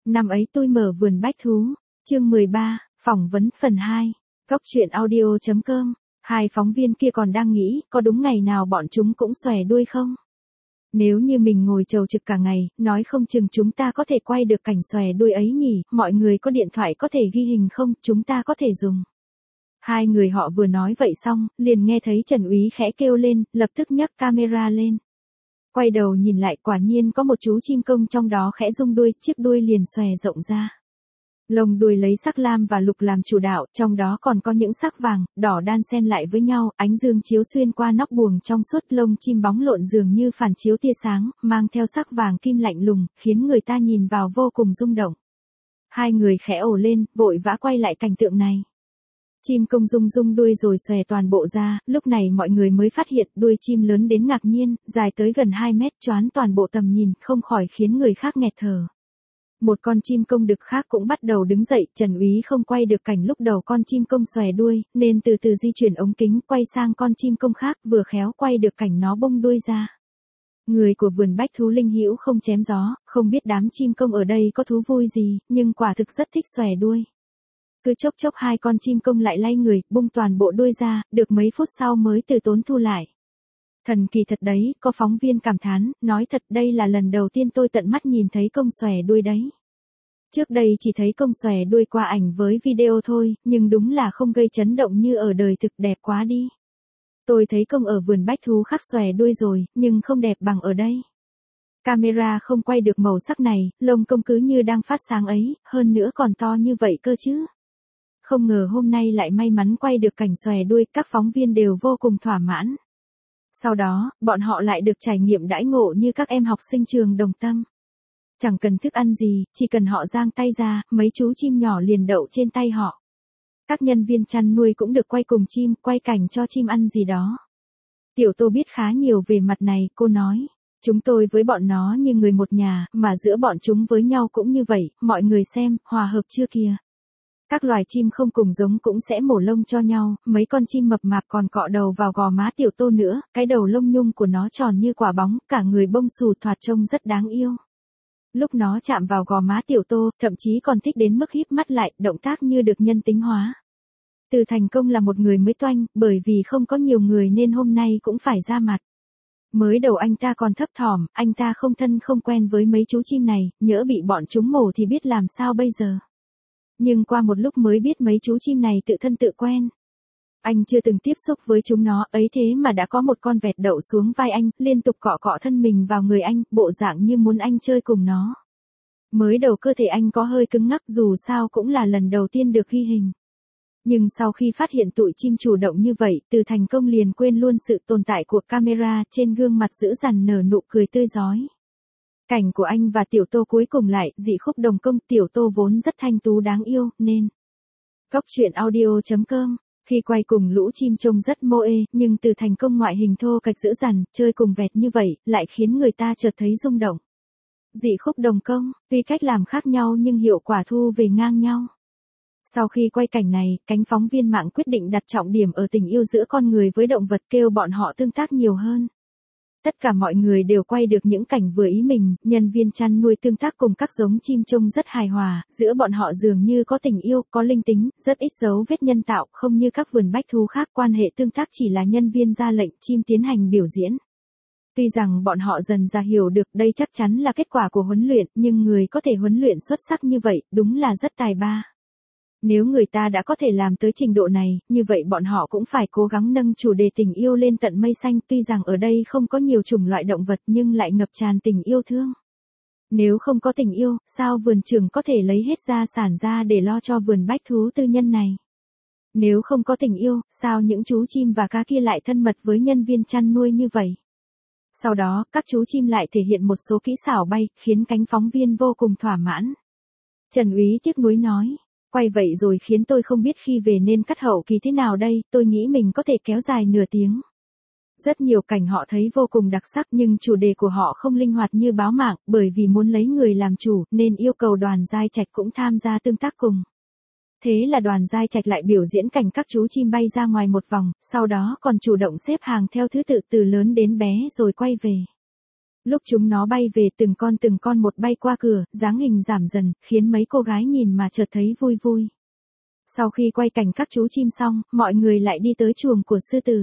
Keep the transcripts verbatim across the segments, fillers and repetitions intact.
Năm ấy tôi mở vườn bách thú, chương mười ba, phỏng vấn phần hai, góc truyện audio chấm com. Hai phóng viên kia còn đang nghĩ, có đúng ngày nào bọn chúng cũng xòe đuôi không? Nếu như mình ngồi chầu trực cả ngày, nói không chừng chúng ta có thể quay được cảnh xòe đuôi ấy nhỉ, mọi người có điện thoại có thể ghi hình không, chúng ta có thể dùng. Hai người họ vừa nói vậy xong, liền nghe thấy Trần Úy khẽ kêu lên, lập tức nhấc camera lên. Quay đầu nhìn lại, quả nhiên có một chú chim công trong đó khẽ rung đuôi, chiếc đuôi liền xòe rộng ra. Lông đuôi lấy sắc lam và lục làm chủ đạo, trong đó còn có những sắc vàng, đỏ đan xen lại với nhau, ánh dương chiếu xuyên qua nóc buồng trong suốt, lông chim bóng lộn dường như phản chiếu tia sáng, mang theo sắc vàng kim lạnh lùng, khiến người ta nhìn vào vô cùng rung động. Hai người khẽ ồ lên, vội vã quay lại cảnh tượng này. Chim công rung rung đuôi rồi xòe toàn bộ ra, lúc này mọi người mới phát hiện đuôi chim lớn đến ngạc nhiên, dài tới gần hai mét, choán toàn bộ tầm nhìn, không khỏi khiến người khác nghẹt thở. Một con chim công đực khác cũng bắt đầu đứng dậy, Trần Úy không quay được cảnh lúc đầu con chim công xòe đuôi, nên từ từ di chuyển ống kính quay sang con chim công khác, vừa khéo quay được cảnh nó bông đuôi ra. Người của vườn bách thú Linh Hữu không chém gió, không biết đám chim công ở đây có thú vui gì, nhưng quả thực rất thích xòe đuôi. Cứ chốc chốc hai con chim công lại lay người, bung toàn bộ đuôi ra, được mấy phút sau mới từ tốn thu lại. Thần kỳ thật đấy, có phóng viên cảm thán, nói thật đây là lần đầu tiên tôi tận mắt nhìn thấy công xòe đuôi đấy. Trước đây chỉ thấy công xòe đuôi qua ảnh với video thôi, nhưng đúng là không gây chấn động như ở đời thực, đẹp quá đi. Tôi thấy công ở vườn bách thú khác xòe đuôi rồi, nhưng không đẹp bằng ở đây. Camera không quay được màu sắc này, lông công cứ như đang phát sáng ấy, hơn nữa còn to như vậy cơ chứ. Không ngờ hôm nay lại may mắn quay được cảnh xòe đuôi, các phóng viên đều vô cùng thỏa mãn. Sau đó, bọn họ lại được trải nghiệm đãi ngộ như các em học sinh trường Đồng Tâm. Chẳng cần thức ăn gì, chỉ cần họ giang tay ra, mấy chú chim nhỏ liền đậu trên tay họ. Các nhân viên chăn nuôi cũng được quay cùng chim, quay cảnh cho chim ăn gì đó. Tiểu Tô biết khá nhiều về mặt này, cô nói. Chúng tôi với bọn nó như người một nhà, mà giữa bọn chúng với nhau cũng như vậy, mọi người xem, hòa hợp chưa kìa. Các loài chim không cùng giống cũng sẽ mổ lông cho nhau, mấy con chim mập mạp còn cọ đầu vào gò má Tiểu Tô nữa, cái đầu lông nhung của nó tròn như quả bóng, cả người bông xù thoạt trông rất đáng yêu. Lúc nó chạm vào gò má Tiểu Tô, thậm chí còn thích đến mức híp mắt lại, động tác như được nhân tính hóa. Từ thành công là một người mới toanh, bởi vì không có nhiều người nên hôm nay cũng phải ra mặt. Mới đầu anh ta còn thấp thỏm, anh ta không thân không quen với mấy chú chim này, nhỡ bị bọn chúng mổ thì biết làm sao bây giờ. Nhưng qua một lúc mới biết mấy chú chim này tự thân tự quen. Anh chưa từng tiếp xúc với chúng nó, ấy thế mà đã có một con vẹt đậu xuống vai anh, liên tục cọ cọ thân mình vào người anh, bộ dạng như muốn anh chơi cùng nó. Mới đầu cơ thể anh có hơi cứng ngắc, dù sao cũng là lần đầu tiên được ghi hình. Nhưng sau khi phát hiện tụi chim chủ động như vậy, Từ thành công liền quên luôn sự tồn tại của camera, trên gương mặt dữ dằn nở nụ cười tươi rói. Cảnh của anh và Tiểu Tô cuối cùng lại, dị khúc đồng công, Tiểu Tô vốn rất thanh tú đáng yêu, nên. Góc truyện audio chấm com, khi quay cùng lũ chim trông rất mô ê, nhưng Từ thành công ngoại hình thô kệch dữ dằn, chơi cùng vẹt như vậy, lại khiến người ta chợt thấy rung động. Dị khúc đồng công, tuy cách làm khác nhau nhưng hiệu quả thu về ngang nhau. Sau khi quay cảnh này, cánh phóng viên mạng quyết định đặt trọng điểm ở tình yêu giữa con người với động vật, kêu bọn họ tương tác nhiều hơn. Tất cả mọi người đều quay được những cảnh vừa ý mình, nhân viên chăn nuôi tương tác cùng các giống chim trông rất hài hòa, giữa bọn họ dường như có tình yêu, có linh tính, rất ít dấu vết nhân tạo, không như các vườn bách thú khác, quan hệ tương tác chỉ là nhân viên ra lệnh, chim tiến hành biểu diễn. Tuy rằng bọn họ dần ra hiểu được đây chắc chắn là kết quả của huấn luyện, nhưng người có thể huấn luyện xuất sắc như vậy, đúng là rất tài ba. Nếu người ta đã có thể làm tới trình độ này, như vậy bọn họ cũng phải cố gắng nâng chủ đề tình yêu lên tận mây xanh, tuy rằng ở đây không có nhiều chủng loại động vật nhưng lại ngập tràn tình yêu thương. Nếu không có tình yêu, sao vườn trưởng có thể lấy hết gia sản ra để lo cho vườn bách thú tư nhân này? Nếu không có tình yêu, sao những chú chim và cá kia lại thân mật với nhân viên chăn nuôi như vậy? Sau đó, các chú chim lại thể hiện một số kỹ xảo bay, khiến cánh phóng viên vô cùng thỏa mãn. Trần Úy tiếc nuối nói. Quay vậy rồi khiến tôi không biết khi về nên cắt hậu kỳ thế nào đây, tôi nghĩ mình có thể kéo dài nửa tiếng. Rất nhiều cảnh họ thấy vô cùng đặc sắc nhưng chủ đề của họ không linh hoạt như báo mạng, bởi vì muốn lấy người làm chủ, nên yêu cầu Đoàn Giai Trạch cũng tham gia tương tác cùng. Thế là Đoàn Giai Trạch lại biểu diễn cảnh các chú chim bay ra ngoài một vòng, sau đó còn chủ động xếp hàng theo thứ tự từ lớn đến bé rồi quay về. Lúc chúng nó bay về từng con từng con một bay qua cửa, dáng hình giảm dần, khiến mấy cô gái nhìn mà chợt thấy vui vui. Sau khi quay cảnh các chú chim xong, mọi người lại đi tới chuồng của sư tử.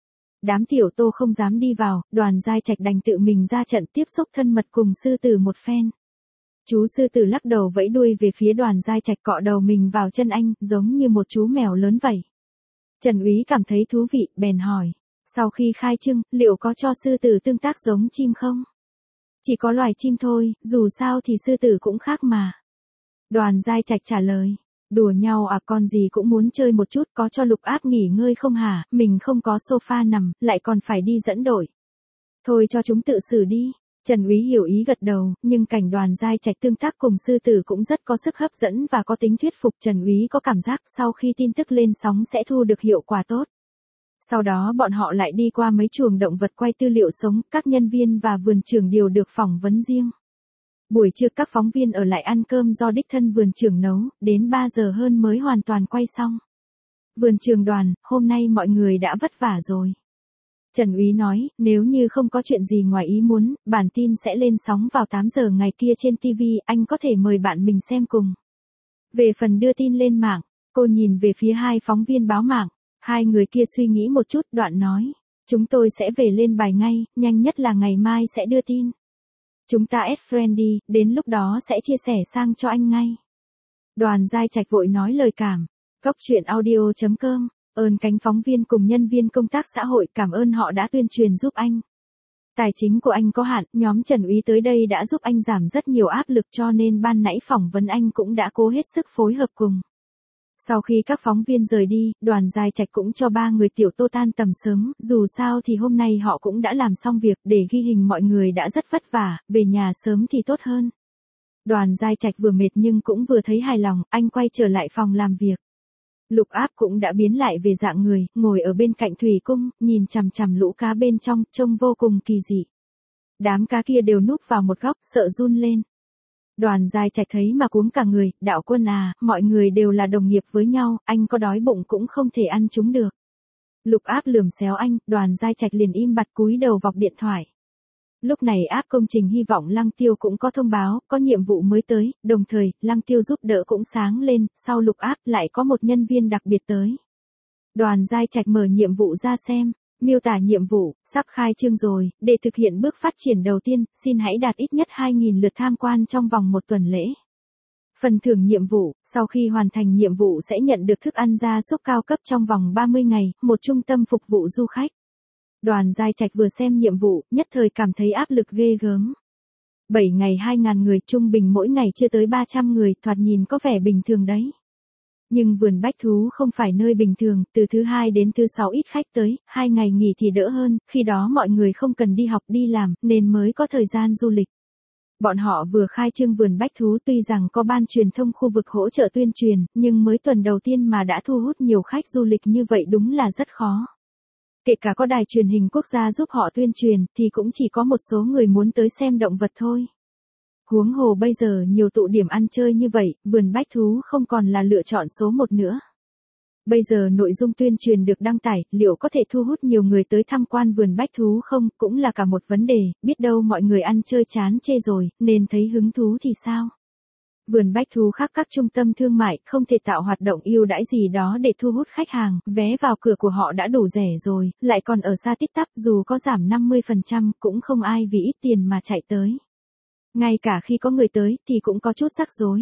Đám tiểu tô không dám đi vào, Đoàn Giai Trạch đành tự mình ra trận tiếp xúc thân mật cùng sư tử một phen. Chú sư tử lắc đầu vẫy đuôi về phía Đoàn Giai Trạch, cọ đầu mình vào chân anh, giống như một chú mèo lớn vậy. Trần Úy cảm thấy thú vị, bèn hỏi. Sau khi khai trưng, liệu có cho sư tử tương tác giống chim không? Chỉ có loài chim thôi, dù sao thì sư tử cũng khác mà. Đoàn Giai Trạch trả lời. Đùa nhau à, con gì cũng muốn chơi một chút, có cho Lục Áp nghỉ ngơi không hả, mình không có sofa nằm, lại còn phải đi dẫn đội. Thôi cho chúng tự xử đi. Trần Úy hiểu ý gật đầu, nhưng cảnh Đoàn Giai Trạch tương tác cùng sư tử cũng rất có sức hấp dẫn và có tính thuyết phục. Trần Úy có cảm giác sau khi tin tức lên sóng sẽ thu được hiệu quả tốt. Sau đó bọn họ lại đi qua mấy chuồng động vật quay tư liệu sống, các nhân viên và vườn trưởng đều được phỏng vấn riêng. Buổi trưa các phóng viên ở lại ăn cơm do đích thân vườn trưởng nấu, đến ba giờ hơn mới hoàn toàn quay xong. Vườn trưởng Đoàn, hôm nay mọi người đã vất vả rồi. Trần Úy nói, nếu như không có chuyện gì ngoài ý muốn, bản tin sẽ lên sóng vào tám giờ ngày kia trên ti vi, anh có thể mời bạn mình xem cùng. Về phần đưa tin lên mạng, cô nhìn về phía hai phóng viên báo mạng, hai người kia suy nghĩ một chút, đoạn nói, chúng tôi sẽ về lên bài ngay, nhanh nhất là ngày mai sẽ đưa tin. Chúng ta add friend đi, đến lúc đó sẽ chia sẻ sang cho anh ngay. Đoàn Giai Trạch vội nói lời cảm. Góc chuyện audio chấm com, ơn cánh phóng viên cùng nhân viên công tác xã hội, cảm ơn họ đã tuyên truyền giúp anh. Tài chính của anh có hạn, nhóm Trần Úy tới đây đã giúp anh giảm rất nhiều áp lực, cho nên ban nãy phỏng vấn anh cũng đã cố hết sức phối hợp cùng. Sau khi các phóng viên rời đi, Đoàn Giai Trạch cũng cho ba người tiểu tô tan tầm sớm, dù sao thì hôm nay họ cũng đã làm xong việc, để ghi hình mọi người đã rất vất vả, về nhà sớm thì tốt hơn. Đoàn Giai Trạch vừa mệt nhưng cũng vừa thấy hài lòng, anh quay trở lại phòng làm việc. Lục Áp cũng đã biến lại về dạng người, ngồi ở bên cạnh thủy cung, nhìn chằm chằm lũ cá bên trong, trông vô cùng kỳ dị. Đám cá kia đều núp vào một góc, sợ run lên. Đoàn Giai Trạch thấy mà cuống cả người, đạo quân à, mọi người đều là đồng nghiệp với nhau, anh có đói bụng cũng không thể ăn chúng được. Lục Áp lườm xéo anh, Đoàn Giai Trạch liền im bặt cúi đầu vọc điện thoại. Lúc này app công trình hy vọng Lăng Tiêu cũng có thông báo, có nhiệm vụ mới tới, đồng thời, Lăng Tiêu giúp đỡ cũng sáng lên, sau Lục Áp lại có một nhân viên đặc biệt tới. Đoàn Giai Trạch mở nhiệm vụ ra xem. Miêu tả nhiệm vụ, sắp khai trương rồi, để thực hiện bước phát triển đầu tiên, xin hãy đạt ít nhất hai nghìn lượt tham quan trong vòng một tuần lễ. Phần thưởng nhiệm vụ, sau khi hoàn thành nhiệm vụ sẽ nhận được thức ăn gia súc cao cấp trong vòng ba mươi ngày, một trung tâm phục vụ du khách. Đoàn Giai Trạch vừa xem nhiệm vụ, nhất thời cảm thấy áp lực ghê gớm. bảy ngày hai nghìn người, trung bình mỗi ngày chưa tới ba trăm người, thoạt nhìn có vẻ bình thường đấy. Nhưng vườn bách thú không phải nơi bình thường, từ thứ hai đến thứ sáu ít khách tới, hai ngày nghỉ thì đỡ hơn, khi đó mọi người không cần đi học đi làm, nên mới có thời gian du lịch. Bọn họ vừa khai trương vườn bách thú, tuy rằng có ban truyền thông khu vực hỗ trợ tuyên truyền, nhưng mới tuần đầu tiên mà đã thu hút nhiều khách du lịch như vậy đúng là rất khó. Kể cả có đài truyền hình quốc gia giúp họ tuyên truyền, thì cũng chỉ có một số người muốn tới xem động vật thôi. Huống hồ bây giờ nhiều tụ điểm ăn chơi như vậy, vườn bách thú không còn là lựa chọn số một nữa. Bây giờ nội dung tuyên truyền được đăng tải, liệu có thể thu hút nhiều người tới tham quan vườn bách thú không, cũng là cả một vấn đề, biết đâu mọi người ăn chơi chán chê rồi, nên thấy hứng thú thì sao? Vườn bách thú khác các trung tâm thương mại, không thể tạo hoạt động ưu đãi gì đó để thu hút khách hàng, vé vào cửa của họ đã đủ rẻ rồi, lại còn ở xa tít tắp, dù có giảm năm mươi phần trăm, cũng không ai vì ít tiền mà chạy tới. Ngay cả khi có người tới, thì cũng có chút rắc rối.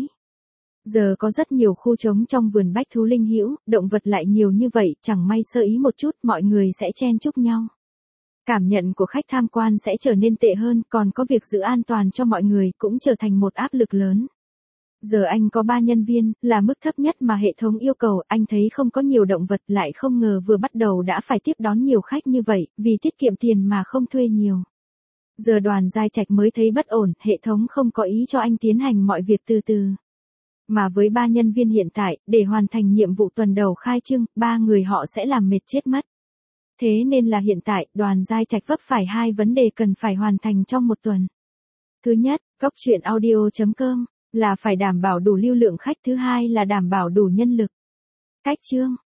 Giờ có rất nhiều khu trống trong vườn bách thú linh hữu, động vật lại nhiều như vậy, chẳng may sơ ý một chút, mọi người sẽ chen chúc nhau. Cảm nhận của khách tham quan sẽ trở nên tệ hơn, còn có việc giữ an toàn cho mọi người cũng trở thành một áp lực lớn. Giờ anh có ba nhân viên, là mức thấp nhất mà hệ thống yêu cầu, anh thấy không có nhiều động vật, lại không ngờ vừa bắt đầu đã phải tiếp đón nhiều khách như vậy, vì tiết kiệm tiền mà không thuê nhiều. Giờ Đoàn Giai Trạch mới thấy bất ổn, hệ thống không có ý cho anh tiến hành mọi việc từ từ. Mà với ba nhân viên hiện tại, để hoàn thành nhiệm vụ tuần đầu khai trương, ba người họ sẽ làm mệt chết mất. Thế nên là hiện tại, Đoàn Giai Trạch vấp phải hai vấn đề cần phải hoàn thành trong một tuần. Thứ nhất, góc chuyện audio chấm com, là phải đảm bảo đủ lưu lượng khách, thứ hai là đảm bảo đủ nhân lực. Cách chương